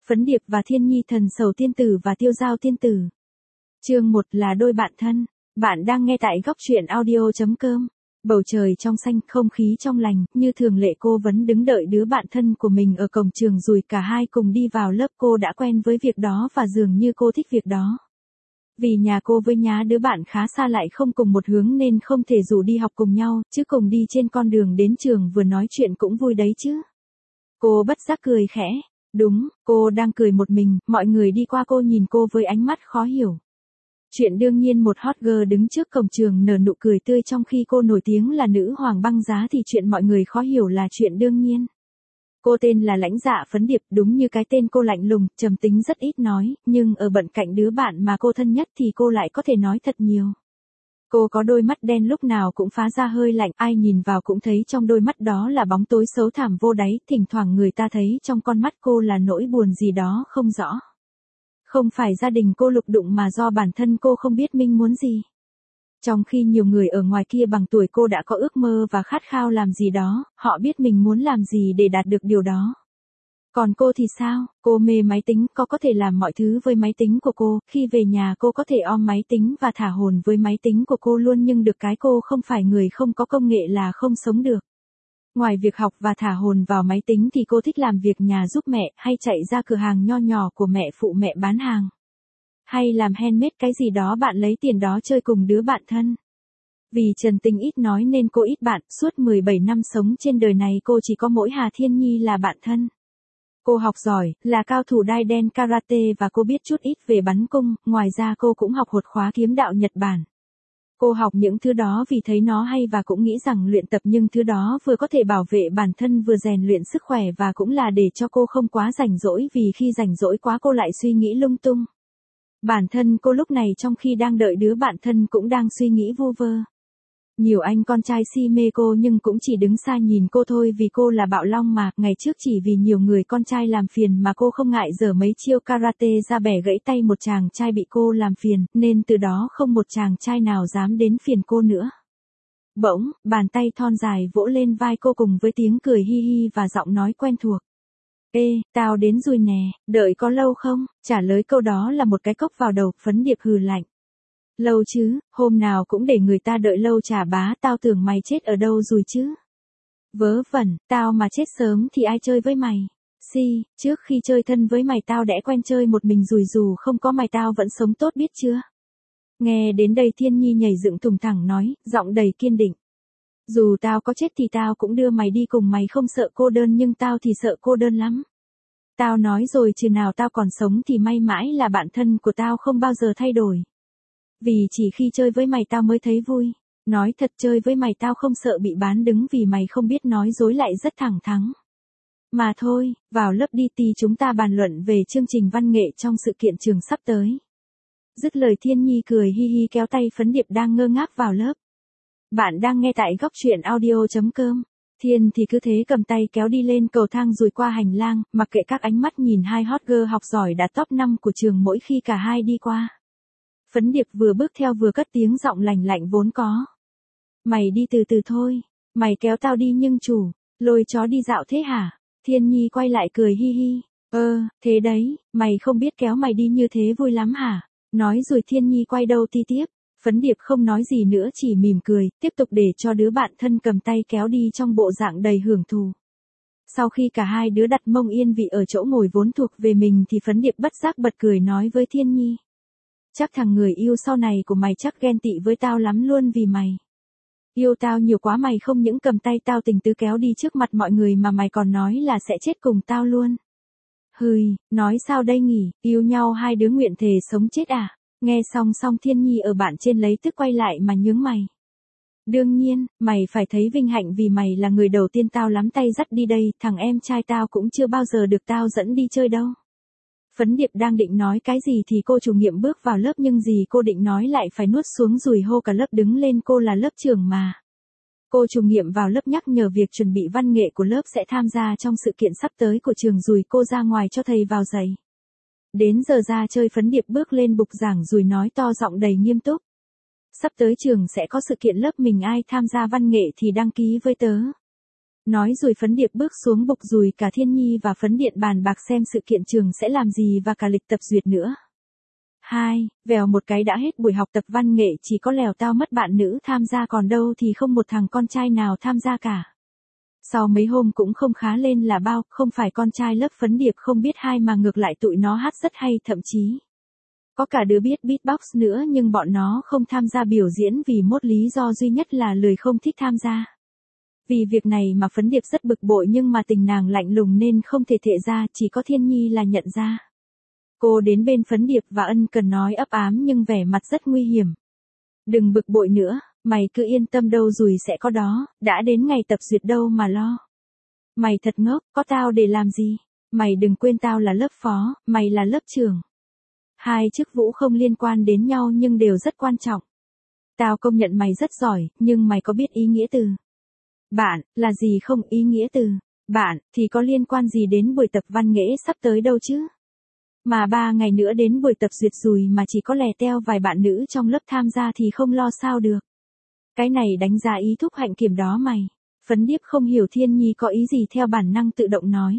Phấn Điệp và Thiên Nhi thần sầu tiên tử và Tiêu Giao tiên tử. Chương 1 là đôi bạn thân. Bạn đang nghe tại góc truyện audio.com. Bầu trời trong xanh, không khí trong lành, như thường lệ cô vẫn đứng đợi đứa bạn thân của mình ở cổng trường rồi cả hai cùng đi vào lớp. Cô đã quen với việc đó và dường như cô thích việc đó. Vì nhà cô với nhá đứa bạn khá xa lại không cùng một hướng nên không thể rủ đi học cùng nhau, chứ cùng đi trên con đường đến trường vừa nói chuyện cũng vui đấy chứ. Cô bất giác cười khẽ. Đúng, cô đang cười một mình, mọi người đi qua cô nhìn cô với ánh mắt khó hiểu. Chuyện đương nhiên một hot girl đứng trước cổng trường nở nụ cười tươi trong khi cô nổi tiếng là nữ hoàng băng giá thì chuyện mọi người khó hiểu là chuyện đương nhiên. Cô tên là Lãnh Dạ Phấn Điệp, đúng như cái tên cô lạnh lùng, trầm tính rất ít nói, nhưng ở bận cạnh đứa bạn mà cô thân nhất thì cô lại có thể nói thật nhiều. Cô có đôi mắt đen lúc nào cũng phá ra hơi lạnh, ai nhìn vào cũng thấy trong đôi mắt đó là bóng tối xấu thẳm vô đáy, thỉnh thoảng người ta thấy trong con mắt cô là nỗi buồn gì đó không rõ. Không phải gia đình cô lục đụng mà do bản thân cô không biết mình muốn gì. Trong khi nhiều người ở ngoài kia bằng tuổi cô đã có ước mơ và khát khao làm gì đó, họ biết mình muốn làm gì để đạt được điều đó. Còn cô thì sao? Cô mê máy tính, có thể làm mọi thứ với máy tính của cô, khi về nhà cô có thể ôm máy tính và thả hồn với máy tính của cô luôn, nhưng được cái cô không phải người không có công nghệ là không sống được. Ngoài việc học và thả hồn vào máy tính thì cô thích làm việc nhà giúp mẹ, hay chạy ra cửa hàng nho nhỏ của mẹ phụ mẹ bán hàng. Hay làm handmade cái gì đó bạn lấy tiền đó chơi cùng đứa bạn thân. Vì trần tình ít nói nên cô ít bạn, suốt 17 năm sống trên đời này cô chỉ có mỗi Hà Thiên Nhi là bạn thân. Cô học giỏi, là cao thủ đai đen karate và cô biết chút ít về bắn cung, ngoài ra cô cũng học một khóa kiếm đạo Nhật Bản. Cô học những thứ đó vì thấy nó hay và cũng nghĩ rằng luyện tập những thứ đó vừa có thể bảo vệ bản thân vừa rèn luyện sức khỏe và cũng là để cho cô không quá rảnh rỗi, vì khi rảnh rỗi quá cô lại suy nghĩ lung tung. Bản thân cô lúc này trong khi đang đợi đứa bạn thân cũng đang suy nghĩ vu vơ. Nhiều anh con trai si mê cô nhưng cũng chỉ đứng xa nhìn cô thôi vì cô là bạo long mà, ngày trước chỉ vì nhiều người con trai làm phiền mà cô không ngại giở mấy chiêu karate ra bẻ gãy tay một chàng trai bị cô làm phiền, nên từ đó không một chàng trai nào dám đến phiền cô nữa. Bỗng, bàn tay thon dài vỗ lên vai cô cùng với tiếng cười hi hi và giọng nói quen thuộc. Ê, tao đến rồi nè, đợi có lâu không? Trả lời câu đó là một cái cốc vào đầu. Phấn Điệp hừ lạnh. Lâu chứ, hôm nào cũng để người ta đợi lâu chả bá, tao tưởng mày chết ở đâu rồi chứ. Vớ vẩn, tao mà chết sớm thì ai chơi với mày. Trước khi chơi thân với mày tao đã quen chơi một mình rồi, dù không có mày tao vẫn sống tốt biết chưa. Nghe đến đây Thiên Nhi nhảy dựng thùng thẳng nói, giọng đầy kiên định. Dù tao có chết thì tao cũng đưa mày đi cùng, mày không sợ cô đơn nhưng tao thì sợ cô đơn lắm. Tao nói rồi, chừng nào tao còn sống thì mày mãi là bạn thân của tao, không bao giờ thay đổi. Vì chỉ khi chơi với mày tao mới thấy vui. Nói thật, chơi với mày tao không sợ bị bán đứng vì mày không biết nói dối, lại rất thẳng thắn. Mà thôi, vào lớp đi tí chúng ta bàn luận về chương trình văn nghệ trong sự kiện trường sắp tới. Dứt lời Thiên Nhi cười hi hi kéo tay Phấn Điệp đang ngơ ngác vào lớp. Bạn đang nghe tại góc truyện audio.com. Thiên thì cứ thế cầm tay kéo đi lên cầu thang rồi qua hành lang, mặc kệ các ánh mắt nhìn hai hot girl học giỏi đạt top 5 của trường mỗi khi cả hai đi qua. Phấn Điệp vừa bước theo vừa cất tiếng giọng lành lạnh vốn có. Mày đi từ từ thôi, mày kéo tao đi nhưng chủ, lôi chó đi dạo thế hả? Thiên Nhi quay lại cười hi hi. Thế đấy, mày không biết kéo mày đi như thế vui lắm hả? Nói rồi Thiên Nhi quay đầu đi tiếp. Phấn Điệp không nói gì nữa, chỉ mỉm cười, tiếp tục để cho đứa bạn thân cầm tay kéo đi trong bộ dạng đầy hưởng thụ. Sau khi cả hai đứa đặt mông yên vị ở chỗ ngồi vốn thuộc về mình thì Phấn Điệp bất giác bật cười nói với Thiên Nhi. Chắc thằng người yêu sau này của mày chắc ghen tị với tao lắm luôn, vì mày yêu tao nhiều quá, mày không những cầm tay tao tình tứ kéo đi trước mặt mọi người mà mày còn nói là sẽ chết cùng tao luôn. Hừi, nói sao đây nhỉ, yêu nhau hai đứa nguyện thề sống chết à? Nghe xong Thiên Nhi ở bạn trên lấy tức quay lại mà nhướng mày. Đương nhiên, mày phải thấy vinh hạnh vì mày là người đầu tiên tao nắm tay dắt đi đây, thằng em trai tao cũng chưa bao giờ được tao dẫn đi chơi đâu. Phấn Điệp đang định nói cái gì thì cô chủ nhiệm bước vào lớp, nhưng gì cô định nói lại phải nuốt xuống rồi hô cả lớp đứng lên, cô là lớp trưởng mà. Cô chủ nhiệm vào lớp nhắc nhở việc chuẩn bị văn nghệ của lớp sẽ tham gia trong sự kiện sắp tới của trường rồi cô ra ngoài cho thầy vào giày. Đến giờ ra chơi, Phấn Điệp bước lên bục giảng rồi nói to giọng đầy nghiêm túc. Sắp tới trường sẽ có sự kiện lớp mình ai tham gia văn nghệ thì đăng ký với tớ. Nói rồi Phấn Điệp bước xuống bục rùi cả Thiên Nhi và Phấn Điện bàn bạc xem sự kiện trường sẽ làm gì và cả lịch tập duyệt nữa. 2. Vèo một cái đã hết buổi học tập văn nghệ, chỉ có Lèo tao mất bạn nữ tham gia, còn đâu thì không một thằng con trai nào tham gia cả. Sau mấy hôm cũng không khá lên là bao, không phải con trai lớp Phấn Điệp không biết hai mà ngược lại tụi nó hát rất hay, thậm chí có cả đứa biết beatbox nữa, nhưng bọn nó không tham gia biểu diễn vì một lý do duy nhất là lười, không thích tham gia. Vì việc này mà Phấn Điệp rất bực bội, nhưng mà tình nàng lạnh lùng nên không thể thệ ra, chỉ có Thiên Nhi là nhận ra. Cô đến bên Phấn Điệp và ân cần nói ấp ám nhưng vẻ mặt rất nguy hiểm. Đừng bực bội nữa, mày cứ yên tâm, đâu rủi sẽ có đó, đã đến ngày tập duyệt đâu mà lo. Mày thật ngốc, có tao để làm gì? Mày đừng quên tao là lớp phó, mày là lớp trưởng. Hai chức vụ không liên quan đến nhau nhưng đều rất quan trọng. Tao công nhận mày rất giỏi, nhưng mày có biết ý nghĩa từ bạn là gì không? Ý nghĩa từ bạn thì có liên quan gì đến buổi tập văn nghệ sắp tới đâu chứ? Mà 3 ngày nữa đến buổi tập duyệt rồi mà chỉ có lè teo vài bạn nữ trong lớp tham gia thì không lo sao được. Cái này đánh giá ý thúc hạnh kiểm đó mày. Phấn Điệp không hiểu Thiên Nhi có ý gì, theo bản năng tự động nói.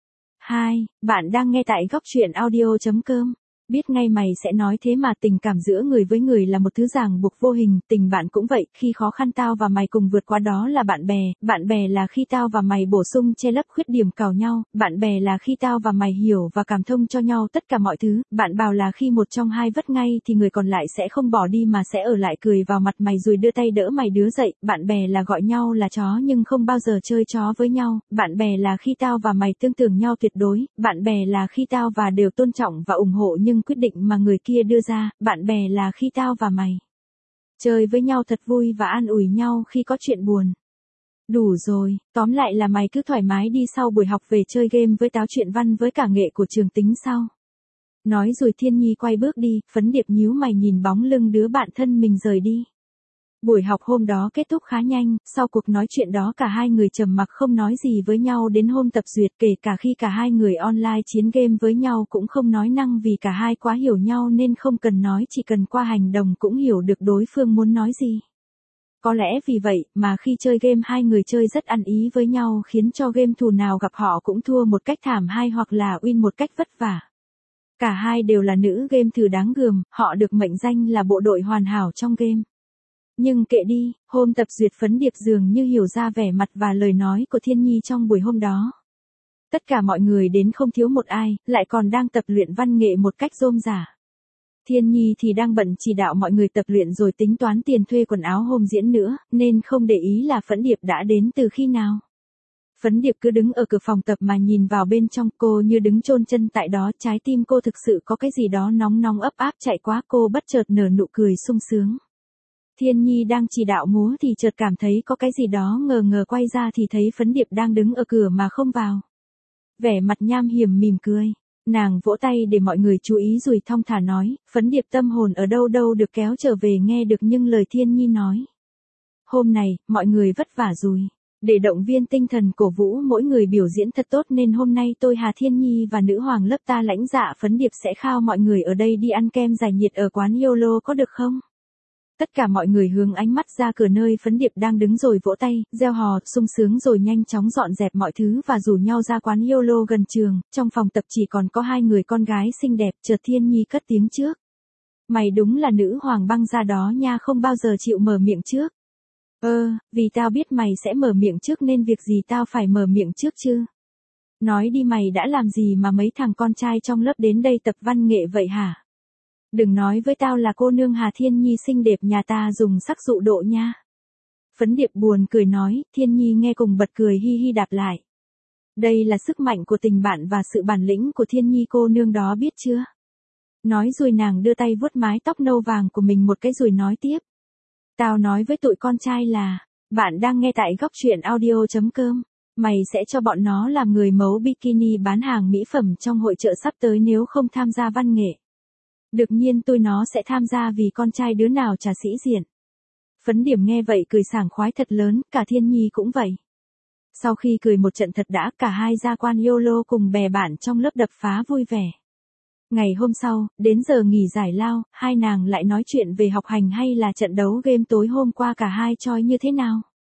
2. Bạn đang nghe tại góc truyện audio.com. Biết ngay mày sẽ nói thế mà, tình cảm giữa người với người là một thứ ràng buộc vô hình, tình bạn cũng vậy, khi khó khăn tao và mày cùng vượt qua đó là bạn bè là khi tao và mày bổ sung che lấp khuyết điểm cào nhau, bạn bè là khi tao và mày hiểu và cảm thông cho nhau tất cả mọi thứ, bạn bào là khi một trong hai vất ngay thì người còn lại sẽ không bỏ đi mà sẽ ở lại cười vào mặt mày rồi đưa tay đỡ mày đứa dậy, bạn bè là gọi nhau là chó nhưng không bao giờ chơi chó với nhau, bạn bè là khi tao và mày tương tưởng nhau tuyệt đối, bạn bè là khi tao và đều tôn trọng và ủng hộ nhưng quyết định mà người kia đưa ra, bạn bè là khi tao và mày chơi với nhau thật vui và an ủi nhau khi có chuyện buồn. Đủ rồi, tóm lại là mày cứ thoải mái đi, sau buổi học về chơi game với táo, chuyện văn với cả nghệ của trường tính sau. Nói rồi Thiên Nhi quay bước đi, Phấn Điệp nhíu mày nhìn bóng lưng đứa bạn thân mình rời đi. Buổi học hôm đó kết thúc khá nhanh, sau cuộc nói chuyện đó cả hai người trầm mặc không nói gì với nhau đến hôm tập duyệt, kể cả khi cả hai người online chiến game với nhau cũng không nói năng vì cả hai quá hiểu nhau nên không cần nói, chỉ cần qua hành động cũng hiểu được đối phương muốn nói gì. Có lẽ vì vậy mà khi chơi game hai người chơi rất ăn ý với nhau, khiến cho game thủ nào gặp họ cũng thua một cách thảm hay hoặc là win một cách vất vả. Cả hai đều là nữ game thủ đáng gờm, họ được mệnh danh là bộ đội hoàn hảo trong game. Nhưng kệ đi, hôm tập duyệt Phấn Điệp dường như hiểu ra vẻ mặt và lời nói của Thiên Nhi trong buổi hôm đó. Tất cả mọi người đến không thiếu một ai, lại còn đang tập luyện văn nghệ một cách rôm rả. Thiên Nhi thì đang bận chỉ đạo mọi người tập luyện rồi tính toán tiền thuê quần áo hôm diễn nữa, nên không để ý là Phấn Điệp đã đến từ khi nào. Phấn Điệp cứ đứng ở cửa phòng tập mà nhìn vào bên trong, cô như đứng chôn chân tại đó, trái tim cô thực sự có cái gì đó nóng nóng ấp áp chạy qua, cô bất chợt nở nụ cười sung sướng. Thiên Nhi đang chỉ đạo múa thì chợt cảm thấy có cái gì đó ngờ ngờ, quay ra thì thấy Phấn Điệp đang đứng ở cửa mà không vào. Vẻ mặt nham hiểm mỉm cười. Nàng vỗ tay để mọi người chú ý rồi thong thả nói, Phấn Điệp tâm hồn ở đâu đâu được kéo trở về nghe được những lời Thiên Nhi nói. Hôm này, mọi người vất vả rồi. Để động viên tinh thần cổ vũ mỗi người biểu diễn thật tốt nên hôm nay tôi Hà Thiên Nhi và nữ hoàng lớp ta lãnh dạ Phấn Điệp sẽ khao mọi người ở đây đi ăn kem giải nhiệt ở quán YOLO, có được không? Tất cả mọi người hướng ánh mắt ra cửa nơi Phấn Điệp đang đứng rồi vỗ tay, reo hò, sung sướng rồi nhanh chóng dọn dẹp mọi thứ và rủ nhau ra quán YOLO gần trường. Trong phòng tập chỉ còn có hai người con gái xinh đẹp, chợt Thiên Nhi cất tiếng trước. Mày đúng là nữ hoàng băng ra đó nha, không bao giờ chịu mở miệng trước. Vì tao biết mày sẽ mở miệng trước nên việc gì tao phải mở miệng trước chứ? Nói đi, mày đã làm gì mà mấy thằng con trai trong lớp đến đây tập văn nghệ vậy hả? Đừng nói với tao là cô nương Hà Thiên Nhi xinh đẹp nhà ta dùng sắc dụ độ nha. Phấn Điệp buồn cười nói, Thiên Nhi nghe cùng bật cười hi hi đáp lại. Đây là sức mạnh của tình bạn và sự bản lĩnh của Thiên Nhi cô nương đó, biết chưa? Nói rồi nàng đưa tay vuốt mái tóc nâu vàng của mình một cái rồi nói tiếp. Tao nói với tụi con trai là, bạn đang nghe tại góc truyện audio.com. Mày sẽ cho bọn nó làm người mẫu bikini bán hàng mỹ phẩm trong hội chợ sắp tới nếu không tham gia văn nghệ. Đương nhiên tụi nó sẽ tham gia vì con trai đứa nào chả sĩ diện. Phấn Điểm nghe vậy cười sảng khoái thật lớn, cả Thiên Nhi cũng vậy. Sau khi cười một trận thật đã, cả hai ra quán YOLO cùng bè bạn trong lớp đập phá vui vẻ. Ngày hôm sau, đến giờ nghỉ giải lao, hai nàng lại nói chuyện về học hành hay là trận đấu game tối hôm qua cả hai choi như thế nào.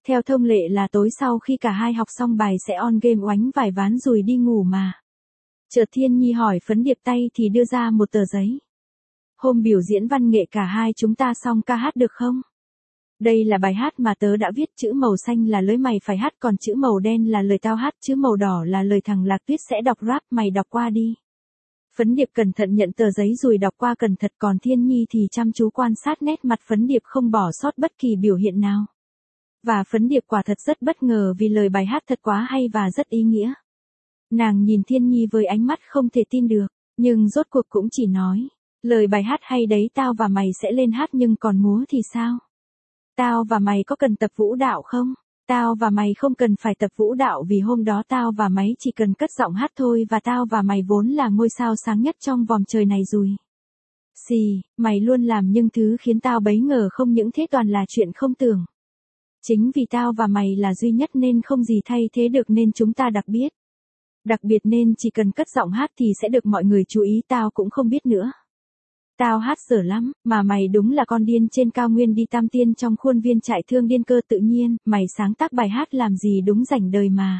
Theo thông lệ là tối sau khi cả hai học xong bài sẽ on game oánh vài ván rồi đi ngủ mà. Chợt Thiên Nhi hỏi Phấn Điệp tay thì đưa ra một tờ giấy. Hôm biểu diễn văn nghệ cả hai chúng ta xong ca hát được không? Đây là bài hát mà tớ đã viết, chữ màu xanh là lối mày phải hát, còn chữ màu đen là lời tao hát, chữ màu đỏ là lời thằng Lạc Tuyết sẽ đọc rap, mày đọc qua đi. Phấn Điệp cẩn thận nhận tờ giấy rồi đọc qua cẩn thận, còn Thiên Nhi thì chăm chú quan sát nét mặt Phấn Điệp không bỏ sót bất kỳ biểu hiện nào. Và Phấn Điệp quả thật rất bất ngờ vì lời bài hát thật quá hay và rất ý nghĩa. Nàng nhìn Thiên Nhi với ánh mắt không thể tin được, nhưng rốt cuộc cũng chỉ nói, lời bài hát hay đấy, tao và mày sẽ lên hát, nhưng còn múa thì sao? Tao và mày có cần tập vũ đạo không? Tao và mày không cần phải tập vũ đạo vì hôm đó tao và mày chỉ cần cất giọng hát thôi, và tao và mày vốn là ngôi sao sáng nhất trong vòng trời này rồi. Xì, mày luôn làm những thứ khiến tao bấy ngờ, không những thế toàn là chuyện không tưởng. Chính vì tao và mày là duy nhất nên không gì thay thế được, nên chúng ta đặc biệt. Đặc biệt nên chỉ cần cất giọng hát thì sẽ được mọi người chú ý, tao cũng không biết nữa. Tao hát dở lắm, mà mày đúng là con điên trên cao nguyên đi tam tiên trong khuôn viên trại thương điên cơ, tự nhiên, mày sáng tác bài hát làm gì đúng rảnh đời mà.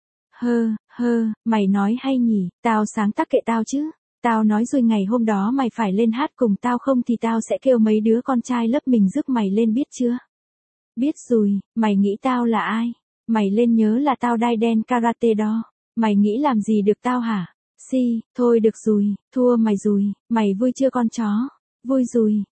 Mày nói hay nhỉ, tao sáng tác kệ tao chứ. Tao nói rồi ngày hôm đó mày phải lên hát cùng tao, không thì tao sẽ kêu mấy đứa con trai lớp mình rước mày lên, biết chưa? Biết rồi, mày nghĩ tao là ai? Mày lên nhớ là tao đai đen karate đó. Mày nghĩ làm gì được tao hả? Thôi được rồi, thua mày rồi, mày vui chưa con chó? Vui rồi,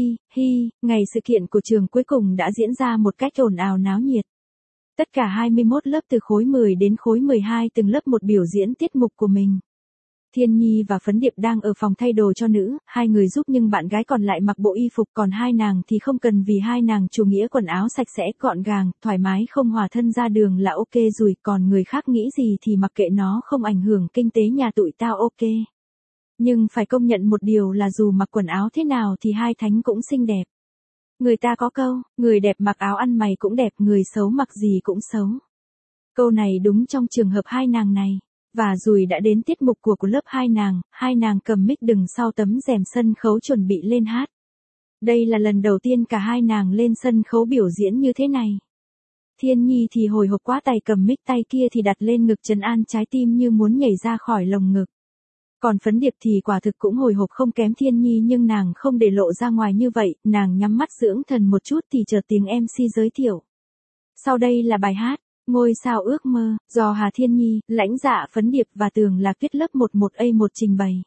ngày sự kiện của trường cuối cùng đã diễn ra một cách ồn ào náo nhiệt. Tất cả 21 lớp từ khối 10 đến khối 12 từng lớp một biểu diễn tiết mục của mình. Thiên Nhi và Phấn Điệp đang ở phòng thay đồ cho nữ, hai người giúp nhưng bạn gái còn lại mặc bộ y phục, còn hai nàng thì không cần vì hai nàng chủ nghĩa quần áo sạch sẽ, gọn gàng, thoải mái không hòa thân ra đường là ok rồi, còn người khác nghĩ gì thì mặc kệ nó, không ảnh hưởng kinh tế nhà tụi tao, ok. Nhưng phải công nhận một điều là dù mặc quần áo thế nào thì hai thánh cũng xinh đẹp. Người ta có câu, người đẹp mặc áo ăn mày cũng đẹp, người xấu mặc gì cũng xấu. Câu này đúng trong trường hợp hai nàng này. Và rồi đã đến tiết mục của lớp hai nàng cầm mic đứng sau tấm rèm sân khấu chuẩn bị lên hát. Đây là lần đầu tiên cả hai nàng lên sân khấu biểu diễn như thế này. Thiên Nhi thì hồi hộp quá, tay cầm mic, tay kia thì đặt lên ngực trấn an trái tim như muốn nhảy ra khỏi lồng ngực. Còn Phấn Điệp thì quả thực cũng hồi hộp không kém Thiên Nhi, nhưng nàng không để lộ ra ngoài như vậy, nàng nhắm mắt dưỡng thần một chút thì chợt tiếng MC giới thiệu. Sau đây là bài hát Ngôi sao ước mơ, do Hà Thiên Nhi, Lãnh Dạ, Phấn Điệp và Tường Lạc Tuyết lớp 11A1 trình bày.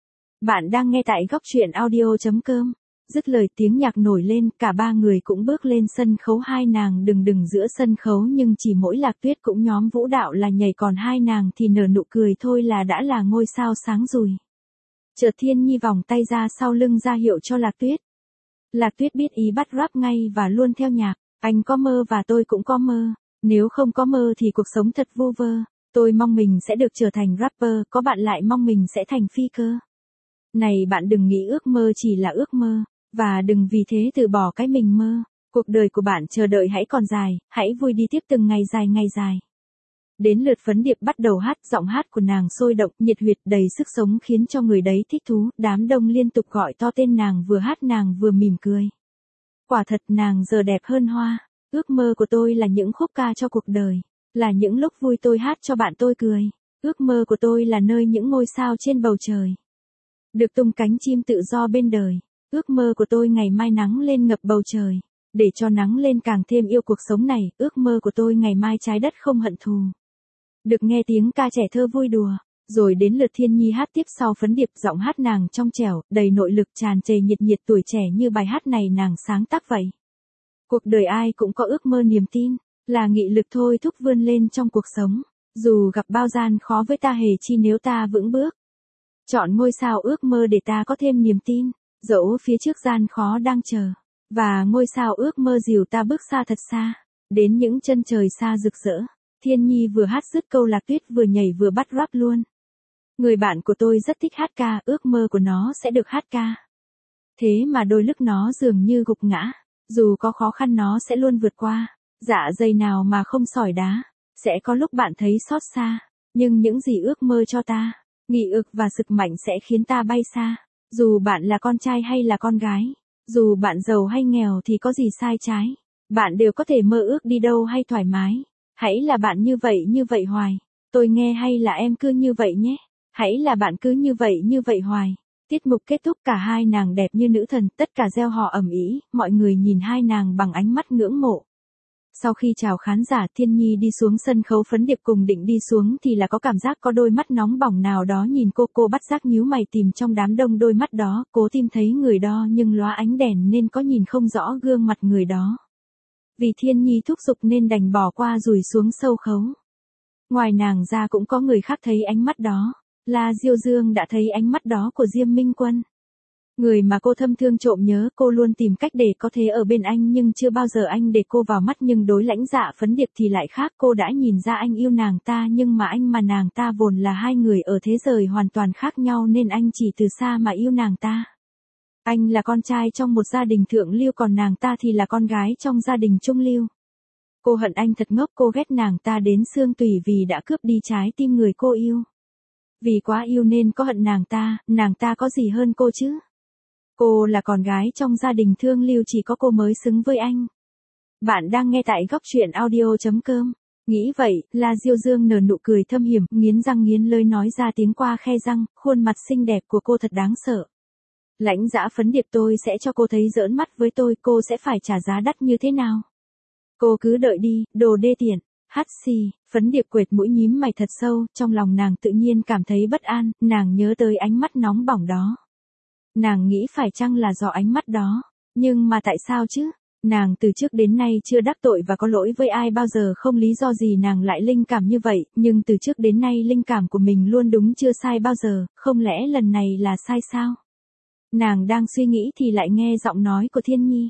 Bạn đang nghe tại góc truyện audio.com. Dứt lời tiếng nhạc nổi lên, cả ba người cũng bước lên sân khấu, hai nàng đứng giữa sân khấu nhưng chỉ mỗi Lạc Tuyết cũng nhóm vũ đạo là nhảy, còn hai nàng thì nở nụ cười thôi là đã là ngôi sao sáng rồi. Chợt Thiên Nhi vòng tay ra sau lưng ra hiệu cho Lạc Tuyết. Lạc Tuyết biết ý bắt rap ngay và luôn theo nhạc. Anh có mơ và tôi cũng có mơ. Nếu không có mơ thì cuộc sống thật vu vơ. Tôi mong mình sẽ được trở thành rapper, có bạn lại mong mình sẽ thành phi cơ. Này bạn đừng nghĩ ước mơ chỉ là ước mơ, và đừng vì thế từ bỏ cái mình mơ. Cuộc đời của bạn chờ đợi hãy còn dài, hãy vui đi tiếp từng ngày dài. Đến lượt Phấn Điệp bắt đầu hát, giọng hát của nàng sôi động, nhiệt huyệt, đầy sức sống khiến cho người đấy thích thú, đám đông liên tục gọi to tên nàng, vừa hát nàng vừa mỉm cười. Quả thật nàng giờ đẹp hơn hoa. Ước mơ của tôi là những khúc ca cho cuộc đời, là những lúc vui tôi hát cho bạn tôi cười. Ước mơ của tôi là nơi những ngôi sao trên bầu trời được tung cánh chim tự do bên đời. Ước mơ của tôi ngày mai nắng lên ngập bầu trời, để cho nắng lên càng thêm yêu cuộc sống này. Ước mơ của tôi ngày mai trái đất không hận thù, được nghe tiếng ca trẻ thơ vui đùa. Rồi đến lượt Thiên Nhi hát tiếp sau Phấn Điệp, giọng hát nàng trong trẻo, đầy nội lực, tràn trề nhiệt tuổi trẻ như bài hát này nàng sáng tác vậy. Cuộc đời ai cũng có ước mơ, niềm tin là nghị lực thôi thúc vươn lên trong cuộc sống. Dù gặp bao gian khó với ta hề chi nếu ta vững bước. Chọn ngôi sao ước mơ để ta có thêm niềm tin, dẫu phía trước gian khó đang chờ. Và ngôi sao ước mơ dìu ta bước xa thật xa, đến những chân trời xa rực rỡ. Thiên Nhi vừa hát dứt câu, Lạc Tuyết vừa nhảy vừa bắt rap luôn. Người bạn của tôi rất thích hát ca, ước mơ của nó sẽ được hát ca. Thế mà đôi lúc nó dường như gục ngã. Dù có khó khăn nó sẽ luôn vượt qua. Dạ dày nào mà không sỏi đá. Sẽ có lúc bạn thấy xót xa. Nhưng những gì ước mơ cho ta, nghị lực và sức mạnh sẽ khiến ta bay xa. Dù bạn là con trai hay là con gái, dù bạn giàu hay nghèo thì có gì sai trái. Bạn đều có thể mơ ước đi đâu hay thoải mái. Hãy là bạn như vậy hoài. Tôi nghe hay là em cứ như vậy nhé. Hãy là bạn cứ như vậy hoài. Tiết mục kết thúc, cả hai nàng đẹp như nữ thần, tất cả reo hò ầm ĩ, mọi người nhìn hai nàng bằng ánh mắt ngưỡng mộ. Sau khi chào khán giả, Thiên Nhi đi xuống sân khấu, Phấn Điệp cùng định đi xuống thì là có cảm giác có đôi mắt nóng bỏng nào đó nhìn cô bắt giác nhíu mày tìm trong đám đông đôi mắt đó, cố tìm thấy người đó nhưng lóa ánh đèn nên có nhìn không rõ gương mặt người đó. Vì Thiên Nhi thúc giục nên đành bỏ qua rùi xuống sâu khấu. Ngoài nàng ra cũng có người khác thấy ánh mắt đó. La Diêu Dương đã thấy ánh mắt đó của Diêm Minh Quân. Người mà cô thâm thương trộm nhớ, cô luôn tìm cách để có thể ở bên anh nhưng chưa bao giờ anh để cô vào mắt, nhưng đối Lãnh Dạ Phấn Điệp thì lại khác, cô đã nhìn ra anh yêu nàng ta nhưng mà anh mà nàng ta vốn là hai người ở thế giới hoàn toàn khác nhau nên anh chỉ từ xa mà yêu nàng ta. Anh là con trai trong một gia đình thượng lưu còn nàng ta thì là con gái trong gia đình trung lưu. Cô hận anh thật ngốc, cô ghét nàng ta đến xương tủy vì đã cướp đi trái tim người cô yêu. Vì quá yêu nên có hận nàng ta có gì hơn cô chứ? Cô là con gái trong gia đình thương lưu, chỉ có cô mới xứng với anh. Bạn đang nghe tại góc truyện audio.com. Nghĩ vậy, La Diêu Dương nở nụ cười thâm hiểm, nghiến răng nghiến lợi nói ra tiếng qua khe răng, khuôn mặt xinh đẹp của cô thật đáng sợ. Lãnh Dạ Phấn Điệp, tôi sẽ cho cô thấy giỡn mắt với tôi, cô sẽ phải trả giá đắt như thế nào. Cô cứ đợi đi, đồ đê tiện. Hắt xì, Phấn Điệp quệt mũi nhím mày thật sâu, trong lòng nàng tự nhiên cảm thấy bất an, nàng nhớ tới ánh mắt nóng bỏng đó. Nàng nghĩ phải chăng là do ánh mắt đó, nhưng mà tại sao chứ? Nàng từ trước đến nay chưa đắc tội và có lỗi với ai bao giờ, không lý do gì nàng lại linh cảm như vậy, nhưng từ trước đến nay linh cảm của mình luôn đúng chưa sai bao giờ, không lẽ lần này là sai sao? Nàng đang suy nghĩ thì lại nghe giọng nói của Thiên Nhi.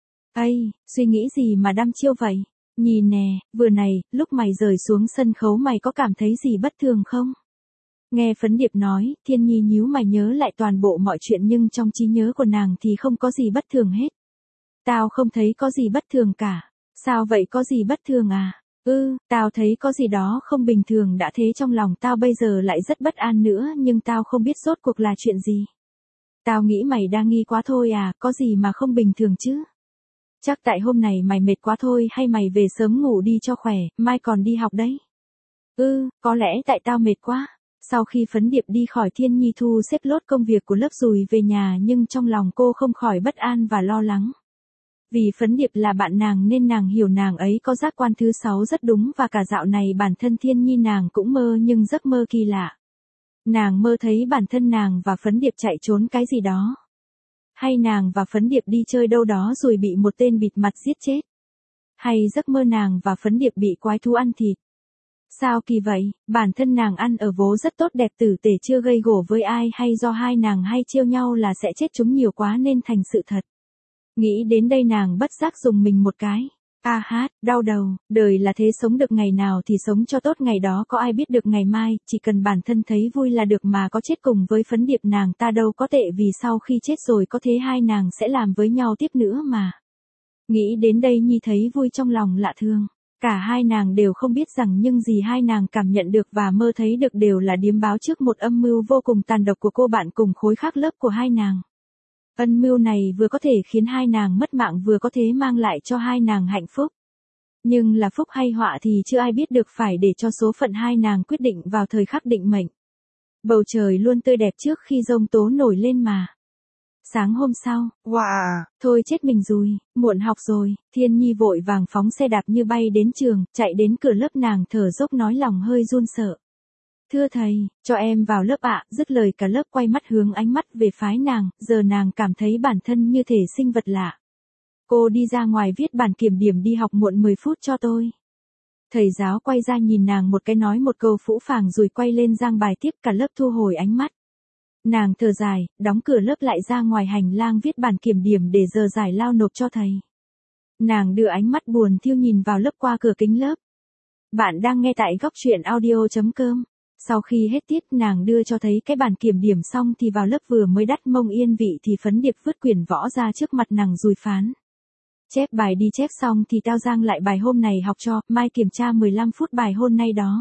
Ây, suy nghĩ gì mà đăm chiêu vậy? Nhìn nè, vừa này, lúc mày rời xuống sân khấu mày có cảm thấy gì bất thường không? Nghe Phấn Điệp nói, Thiên Nhi nhíu mày nhớ lại toàn bộ mọi chuyện nhưng trong trí nhớ của nàng thì không có gì bất thường hết. Tao không thấy có gì bất thường cả. Sao vậy, có gì bất thường à? Tao thấy có gì đó không bình thường đã thế, trong lòng tao bây giờ lại rất bất an nữa nhưng tao không biết rốt cuộc là chuyện gì. Tao nghĩ mày đang nghi quá thôi à, có gì mà không bình thường chứ? Chắc tại hôm này mày mệt quá thôi, hay mày về sớm ngủ đi cho khỏe, mai còn đi học đấy. Có lẽ tại tao mệt quá. Sau khi Phấn Điệp đi khỏi, Thiên Nhi thu xếp lốt công việc của lớp rồi về nhà nhưng trong lòng cô không khỏi bất an và lo lắng. Vì Phấn Điệp là bạn nàng nên nàng hiểu nàng ấy có giác quan thứ 6 rất đúng, và cả dạo này bản thân Thiên Nhi nàng cũng mơ nhưng giấc mơ kỳ lạ. Nàng mơ thấy bản thân nàng và Phấn Điệp chạy trốn cái gì đó. Hay nàng và Phấn Điệp đi chơi đâu đó rồi bị một tên bịt mặt giết chết. Hay giấc mơ nàng và Phấn Điệp bị quái thú ăn thịt. Sao kỳ vậy, bản thân nàng ăn ở vố rất tốt đẹp tử tể chưa gây gổ với ai, hay do hai nàng hay trêu nhau là sẽ chết chúng nhiều quá nên thành sự thật. Nghĩ đến đây nàng bất giác dùng mình một cái. Đau đầu, đời là thế, sống được ngày nào thì sống cho tốt ngày đó, có ai biết được ngày mai, chỉ cần bản thân thấy vui là được, mà có chết cùng với Phấn Điệp nàng ta đâu có tệ, vì sau khi chết rồi có thế hai nàng sẽ làm với nhau tiếp nữa mà. Nghĩ đến đây Nhi thấy vui trong lòng lạ thường. Cả hai nàng đều không biết rằng nhưng gì hai nàng cảm nhận được và mơ thấy được đều là điếm báo trước một âm mưu vô cùng tàn độc của cô bạn cùng khối khác lớp của hai nàng. Âm mưu này vừa có thể khiến hai nàng mất mạng, vừa có thể mang lại cho hai nàng hạnh phúc. Nhưng là phúc hay họa thì chưa ai biết được, phải để cho số phận hai nàng quyết định vào thời khắc định mệnh. Bầu trời luôn tươi đẹp trước khi giông tố nổi lên mà. Sáng hôm sau, thôi chết mình rồi, muộn học rồi, Thiên Nhi vội vàng phóng xe đạp như bay đến trường, chạy đến cửa lớp nàng thở dốc nói lòng hơi run sợ. Thưa thầy, cho em vào lớp ạ, dứt lời cả lớp quay mắt hướng ánh mắt về phái nàng, giờ nàng cảm thấy bản thân như thể sinh vật lạ. Cô đi ra ngoài viết bản kiểm điểm đi học muộn 10 phút cho tôi. Thầy giáo quay ra nhìn nàng một cái nói một câu phũ phàng rồi quay lên giảng bài tiếp, cả lớp thu hồi ánh mắt. Nàng thở dài, đóng cửa lớp lại ra ngoài hành lang viết bản kiểm điểm để giờ giải lao nộp cho thầy. Nàng đưa ánh mắt buồn thiêu nhìn vào lớp qua cửa kính lớp. Bạn đang nghe tại góc truyện audio.com. Sau khi hết tiết nàng đưa cho thấy cái bản kiểm điểm xong thì vào lớp vừa mới đắt mông yên vị thì Phấn Điệp vứt quyển võ ra trước mặt nàng rồi phán. Chép bài đi, chép xong thì tao giang lại bài hôm này học cho, mai kiểm tra 15 phút bài hôm nay đó.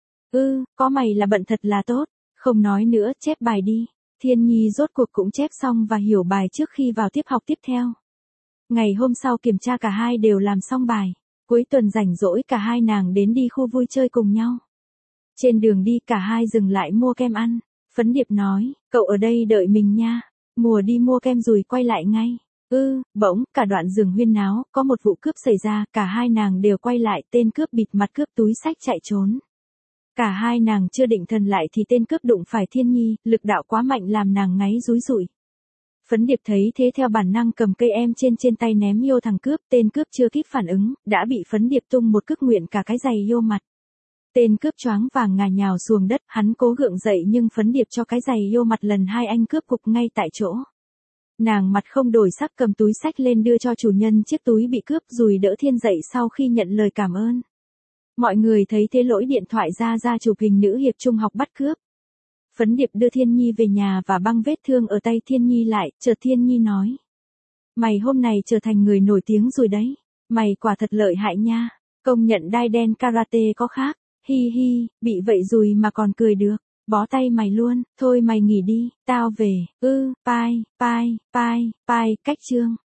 Có mày là bận thật là tốt, không nói nữa, chép bài đi. Thiên Nhi rốt cuộc cũng chép xong và hiểu bài trước khi vào tiết học tiếp theo. Ngày hôm sau kiểm tra cả hai đều làm xong bài. Cuối tuần rảnh rỗi cả hai nàng đến đi khu vui chơi cùng nhau. Trên đường đi cả hai dừng lại mua kem ăn. Phấn Điệp nói, cậu ở đây đợi mình nha. Mùa đi mua kem rồi quay lại ngay. Bỗng, cả đoạn giường huyên náo, có một vụ cướp xảy ra, cả hai nàng đều quay lại, tên cướp bịt mặt cướp túi xách chạy trốn. Cả hai nàng chưa định thần lại thì tên cướp đụng phải Thiên Nhi, lực đạo quá mạnh làm nàng ngáy rúi rủi. Phấn Điệp thấy thế theo bản năng cầm cây em trên tay ném vô thằng cướp, tên cướp chưa kịp phản ứng, đã bị Phấn Điệp tung một cước nguyện cả cái giày vô mặt. Tên cướp choáng vàng ngả nhào xuống đất, hắn cố gượng dậy nhưng Phấn Điệp cho cái giày vô mặt lần hai anh cướp gục ngay tại chỗ. Nàng mặt không đổi sắc cầm túi xách lên đưa cho chủ nhân chiếc túi bị cướp rồi đỡ Thiên dậy sau khi nhận lời cảm ơn. Mọi người thấy thế lỗi điện thoại ra chụp hình nữ hiệp trung học bắt cướp. Phấn Điệp đưa Thiên Nhi về nhà và băng vết thương ở tay Thiên Nhi lại, chợt Thiên Nhi nói. Mày hôm nay trở thành người nổi tiếng rồi đấy, mày quả thật lợi hại nha, công nhận đai đen karate có khác, hi hi, bị vậy rồi mà còn cười được, bó tay mày luôn, thôi mày nghỉ đi, tao về, bye, cách chương.